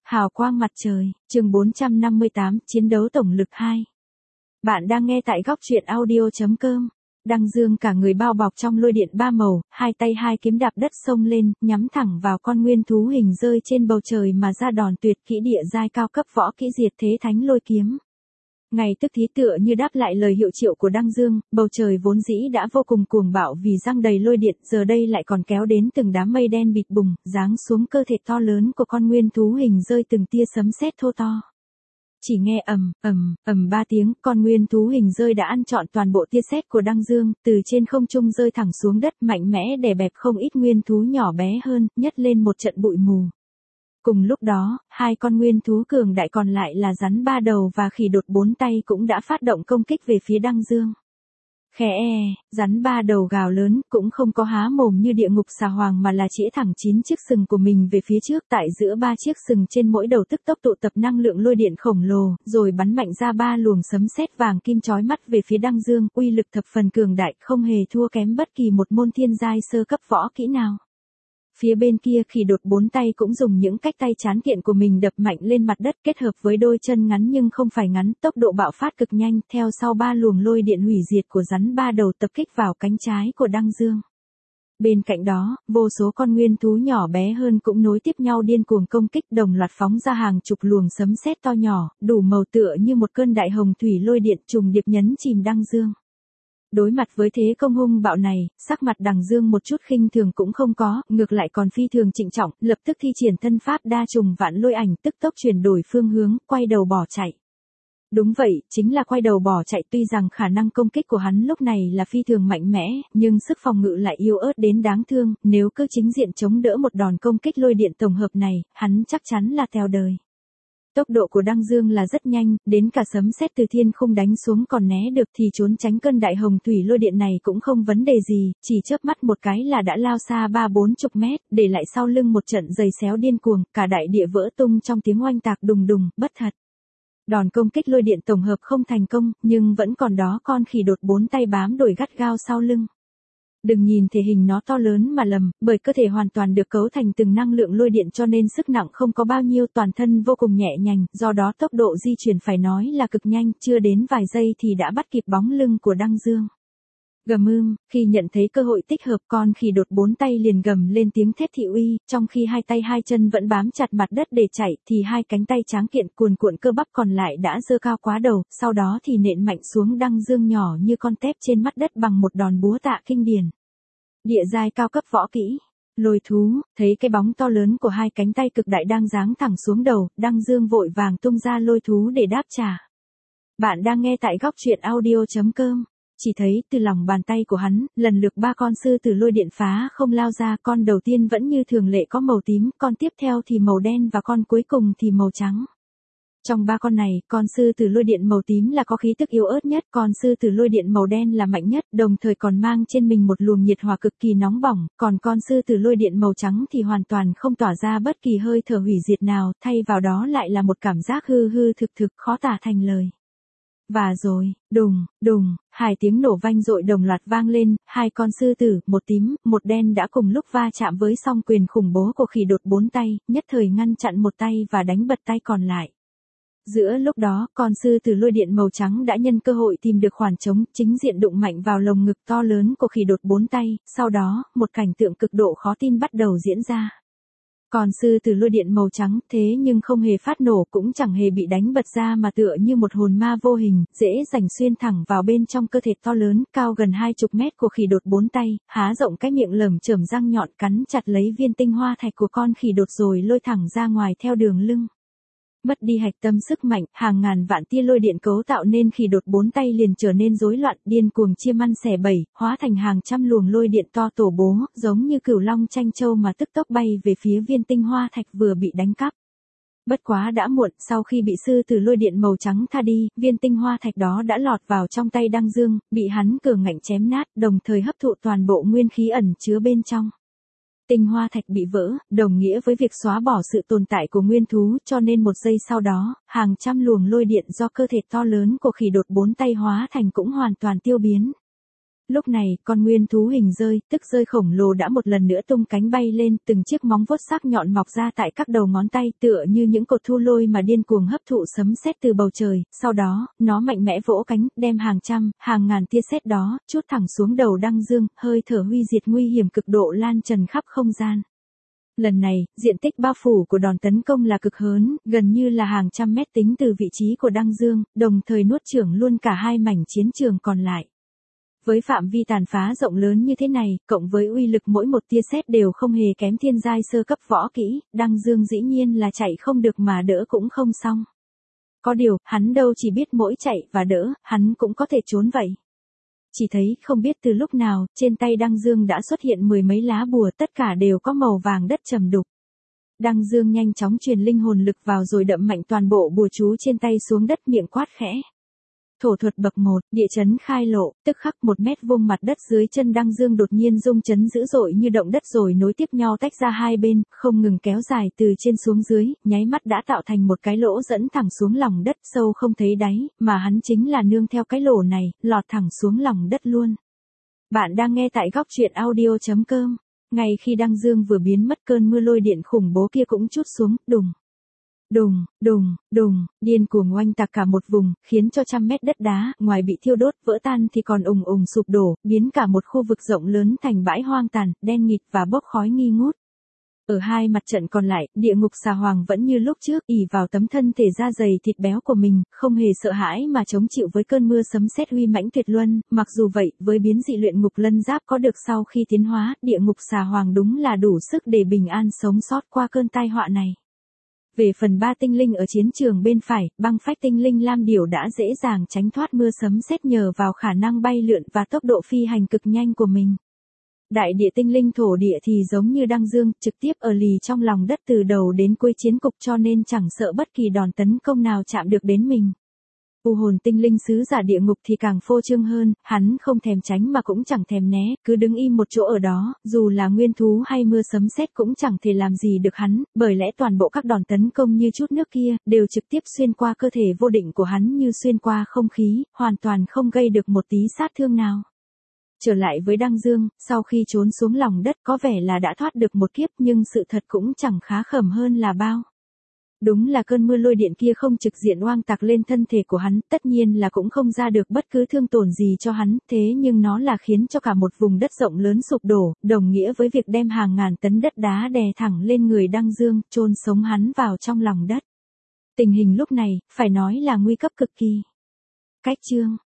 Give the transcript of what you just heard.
Hào quang mặt trời, chương 458, chiến đấu tổng lực 2. Bạn đang nghe tại góc truyện audio.com. Đăng Dương cả người bao bọc trong lôi điện ba màu, hai tay hai kiếm đạp đất xông lên, nhắm thẳng vào con nguyên thú hình rơi trên bầu trời mà ra đòn tuyệt kỹ địa giai cao cấp võ kỹ diệt thế thánh lôi kiếm. Ngay tức thì tựa như đáp lại lời hiệu triệu của Đăng Dương, bầu trời vốn dĩ đã vô cùng cuồng bạo vì giăng đầy lôi điện, giờ đây lại còn kéo đến từng đám mây đen bịt bùng, giáng xuống cơ thể to lớn của con nguyên thú hình rơi từng tia sấm sét thô to. Chỉ nghe ầm ba tiếng, con nguyên thú hình rơi đã ăn trọn toàn bộ tia sét của Đăng Dương, từ trên không trung rơi thẳng xuống đất, mạnh mẽ đè bẹp không ít nguyên thú nhỏ bé hơn, nhấc lên một trận bụi mù. Cùng lúc đó, hai con nguyên thú cường đại còn lại là rắn ba đầu và khỉ đột bốn tay cũng đã phát động công kích về phía Đăng Dương. Rắn ba đầu gào lớn, cũng không có há mồm như địa ngục xà hoàng mà là chĩa thẳng 9 chiếc sừng của mình về phía trước, tại giữa ba chiếc sừng trên mỗi đầu tức tốc tụ tập năng lượng lôi điện khổng lồ, rồi bắn mạnh ra ba luồng sấm sét vàng kim chói mắt về phía Đăng Dương, uy lực thập phần cường đại, không hề thua kém bất kỳ một môn thiên giai sơ cấp võ kỹ nào. Phía bên kia khỉ đột bốn tay cũng dùng những cách tay trán kiện của mình đập mạnh lên mặt đất kết hợp với đôi chân ngắn nhưng không phải ngắn, tốc độ bạo phát cực nhanh, theo sau ba luồng lôi điện hủy diệt của rắn ba đầu tập kích vào cánh trái của Đăng Dương. Bên cạnh đó, vô số con nguyên thú nhỏ bé hơn cũng nối tiếp nhau điên cuồng công kích, đồng loạt phóng ra hàng chục luồng sấm sét to nhỏ, đủ màu tựa như một cơn đại hồng thủy lôi điện trùng điệp nhấn chìm Đăng Dương. Đối mặt với thế công hung bạo này, sắc mặt Đằng Dương một chút khinh thường cũng không có, ngược lại còn phi thường trịnh trọng, lập tức thi triển thân pháp đa trùng vạn lôi ảnh, tức tốc chuyển đổi phương hướng, quay đầu bỏ chạy. Đúng vậy, chính là quay đầu bỏ chạy, tuy rằng khả năng công kích của hắn lúc này là phi thường mạnh mẽ, nhưng sức phòng ngự lại yếu ớt đến đáng thương, nếu cứ chính diện chống đỡ một đòn công kích lôi điện tổng hợp này, hắn chắc chắn là teo đời. Tốc độ của Đăng Dương là rất nhanh, đến cả sấm sét từ thiên không đánh xuống còn né được thì trốn tránh cơn đại hồng thủy lôi điện này cũng không vấn đề gì, chỉ chớp mắt một cái là đã lao xa 30-40 mét, để lại sau lưng một trận giày xéo điên cuồng, cả đại địa vỡ tung trong tiếng oanh tạc đùng đùng, bất thật. Đòn công kích lôi điện tổng hợp không thành công, nhưng vẫn còn đó con khỉ đột bốn tay bám đuổi gắt gao sau lưng. Đừng nhìn thể hình nó to lớn mà lầm, bởi cơ thể hoàn toàn được cấu thành từng năng lượng lôi điện cho nên sức nặng không có bao nhiêu, toàn thân vô cùng nhẹ nhàng, do đó tốc độ di chuyển phải nói là cực nhanh, chưa đến vài giây thì đã bắt kịp bóng lưng của Đăng Dương. Khi nhận thấy cơ hội thích hợp, con khỉ đột bốn tay liền gầm lên tiếng thét thị uy, trong khi hai tay hai chân vẫn bám chặt mặt đất để chạy, thì hai cánh tay tráng kiện cuồn cuộn cơ bắp còn lại đã giơ cao quá đầu, sau đó thì nện mạnh xuống Đăng Dương nhỏ như con tép trên mặt đất bằng một đòn búa tạ kinh điển. Địa giai cao cấp võ kỹ, lôi thú. Thấy cái bóng to lớn của hai cánh tay cực đại đang giáng thẳng xuống đầu, Đăng Dương vội vàng tung ra lôi thú để đáp trả. Bạn đang nghe tại góc truyện audio.com. Chỉ thấy từ lòng bàn tay của hắn, lần lượt ba con sư tử lôi điện phá không lao ra, con đầu tiên vẫn như thường lệ có màu tím, con tiếp theo thì màu đen và con cuối cùng thì màu trắng. Trong ba con này, con sư tử lôi điện màu tím là có khí tức yếu ớt nhất, con sư tử lôi điện màu đen là mạnh nhất, đồng thời còn mang trên mình một luồng nhiệt hỏa cực kỳ nóng bỏng, còn con sư tử lôi điện màu trắng thì hoàn toàn không tỏa ra bất kỳ hơi thở hủy diệt nào, thay vào đó lại là một cảm giác hư hư thực thực khó tả thành lời. Và rồi, đùng, hai tiếng nổ vang dội đồng loạt vang lên, hai con sư tử, một tím, một đen đã cùng lúc va chạm với song quyền khủng bố của khỉ đột bốn tay, nhất thời ngăn chặn một tay và đánh bật tay còn lại. Giữa lúc đó, con sư tử lôi điện màu trắng đã nhân cơ hội tìm được khoảng trống, chính diện đụng mạnh vào lồng ngực to lớn của khỉ đột bốn tay, sau đó, một cảnh tượng cực độ khó tin bắt đầu diễn ra. Còn sư tử lôi điện màu trắng thế nhưng không hề phát nổ, cũng chẳng hề bị đánh bật ra mà tựa như một hồn ma vô hình, dễ dành xuyên thẳng vào bên trong cơ thể to lớn, cao gần 20 mét của khỉ đột bốn tay, há rộng cái miệng lởm chởm răng nhọn cắn chặt lấy viên tinh hoa thạch của con khỉ đột rồi lôi thẳng ra ngoài theo đường lưng. Mất đi hạch tâm sức mạnh, hàng ngàn vạn tia lôi điện cấu tạo nên khỉ đột bốn tay liền trở nên rối loạn, điên cuồng chia ăn xẻ bảy, hóa thành hàng trăm luồng lôi điện to tổ bố, giống như cửu long tranh châu mà tức tốc bay về phía viên tinh hoa thạch vừa bị đánh cắp. Bất quá đã muộn, sau khi bị sư tử lôi điện màu trắng tha đi, viên tinh hoa thạch đó đã lọt vào trong tay Đăng Dương, bị hắn cường ngạnh chém nát, đồng thời hấp thụ toàn bộ nguyên khí ẩn chứa bên trong. Tinh hoa thạch bị vỡ, đồng nghĩa với việc xóa bỏ sự tồn tại của nguyên thú, cho nên một giây sau đó, hàng trăm luồng lôi điện do cơ thể to lớn của khỉ đột bốn tay hóa thành cũng hoàn toàn tiêu biến. Lúc này, con nguyên thú hình rơi, tức rơi khổng lồ đã một lần nữa tung cánh bay lên, từng chiếc móng vuốt sắc nhọn mọc ra tại các đầu ngón tay tựa như những cột thu lôi mà điên cuồng hấp thụ sấm sét từ bầu trời, sau đó, nó mạnh mẽ vỗ cánh, đem hàng trăm, hàng ngàn tia sét đó, trút thẳng xuống đầu Đăng Dương, hơi thở huy diệt nguy hiểm cực độ lan tràn khắp không gian. Lần này, diện tích bao phủ của đòn tấn công là cực lớn, gần như là hàng trăm mét tính từ vị trí của Đăng Dương, đồng thời nuốt chửng luôn cả hai mảnh chiến trường còn lại. Với phạm vi tàn phá rộng lớn như thế này, cộng với uy lực mỗi một tia sét đều không hề kém thiên giai sơ cấp võ kỹ, Đăng Dương dĩ nhiên là chạy không được mà đỡ cũng không xong. Có điều, hắn đâu chỉ biết mỗi chạy và đỡ, hắn cũng có thể trốn vậy. Chỉ thấy, không biết từ lúc nào, trên tay Đăng Dương đã xuất hiện mười mấy lá bùa, tất cả đều có màu vàng đất trầm đục. Đăng Dương nhanh chóng truyền linh hồn lực vào rồi đậm mạnh toàn bộ bùa chú trên tay xuống đất, miệng quát khẽ. Thổ thuật bậc 1, địa chấn khai lộ, tức khắc 1 mét vuông mặt đất dưới chân Đăng Dương đột nhiên rung chấn dữ dội như động đất rồi nối tiếp nhau tách ra hai bên, không ngừng kéo dài từ trên xuống dưới, nháy mắt đã tạo thành một cái lỗ dẫn thẳng xuống lòng đất sâu không thấy đáy, mà hắn chính là nương theo cái lỗ này, lọt thẳng xuống lòng đất luôn. Bạn đang nghe tại góc truyện audio.com. Ngay khi Đăng Dương vừa biến mất, cơn mưa lôi điện khủng bố kia cũng trút xuống, đùng. Đùng, đùng, đùng, điên cuồng oanh tạc cả một vùng, khiến cho trăm mét đất đá, ngoài bị thiêu đốt, vỡ tan thì còn ùng ùng sụp đổ, biến cả một khu vực rộng lớn thành bãi hoang tàn, đen nghịt và bốc khói nghi ngút. Ở hai mặt trận còn lại, địa ngục xà hoàng vẫn như lúc trước, ỷ vào tấm thân thể da dày thịt béo của mình, không hề sợ hãi mà chống chịu với cơn mưa sấm sét uy mãnh tuyệt luân, mặc dù vậy, với biến dị luyện ngục lân giáp có được sau khi tiến hóa, địa ngục xà hoàng đúng là đủ sức để bình an sống sót qua cơn tai họa này. Về phần 3 tinh linh ở chiến trường bên phải, băng phách tinh linh Lam Điểu đã dễ dàng tránh thoát mưa sấm sét nhờ vào khả năng bay lượn và tốc độ phi hành cực nhanh của mình. Đại địa tinh linh thổ địa thì giống như Đăng Dương, trực tiếp ở lì trong lòng đất từ đầu đến cuối chiến cục cho nên chẳng sợ bất kỳ đòn tấn công nào chạm được đến mình. U hồn tinh linh sứ giả địa ngục thì càng phô trương hơn, hắn không thèm tránh mà cũng chẳng thèm né, cứ đứng im một chỗ ở đó, dù là nguyên thú hay mưa sấm sét cũng chẳng thể làm gì được hắn, bởi lẽ toàn bộ các đòn tấn công như chút nước kia, đều trực tiếp xuyên qua cơ thể vô định của hắn như xuyên qua không khí, hoàn toàn không gây được một tí sát thương nào. Trở lại với Đăng Dương, sau khi trốn xuống lòng đất có vẻ là đã thoát được một kiếp nhưng sự thật cũng chẳng khá khẩm hơn là bao. Đúng là cơn mưa lôi điện kia không trực diện oang tạc lên thân thể của hắn, tất nhiên là cũng không ra được bất cứ thương tổn gì cho hắn, thế nhưng nó là khiến cho cả một vùng đất rộng lớn sụp đổ, đồng nghĩa với việc đem hàng ngàn tấn đất đá đè thẳng lên người Đăng Dương, chôn sống hắn vào trong lòng đất. Tình hình lúc này, phải nói là nguy cấp cực kỳ. Cách chương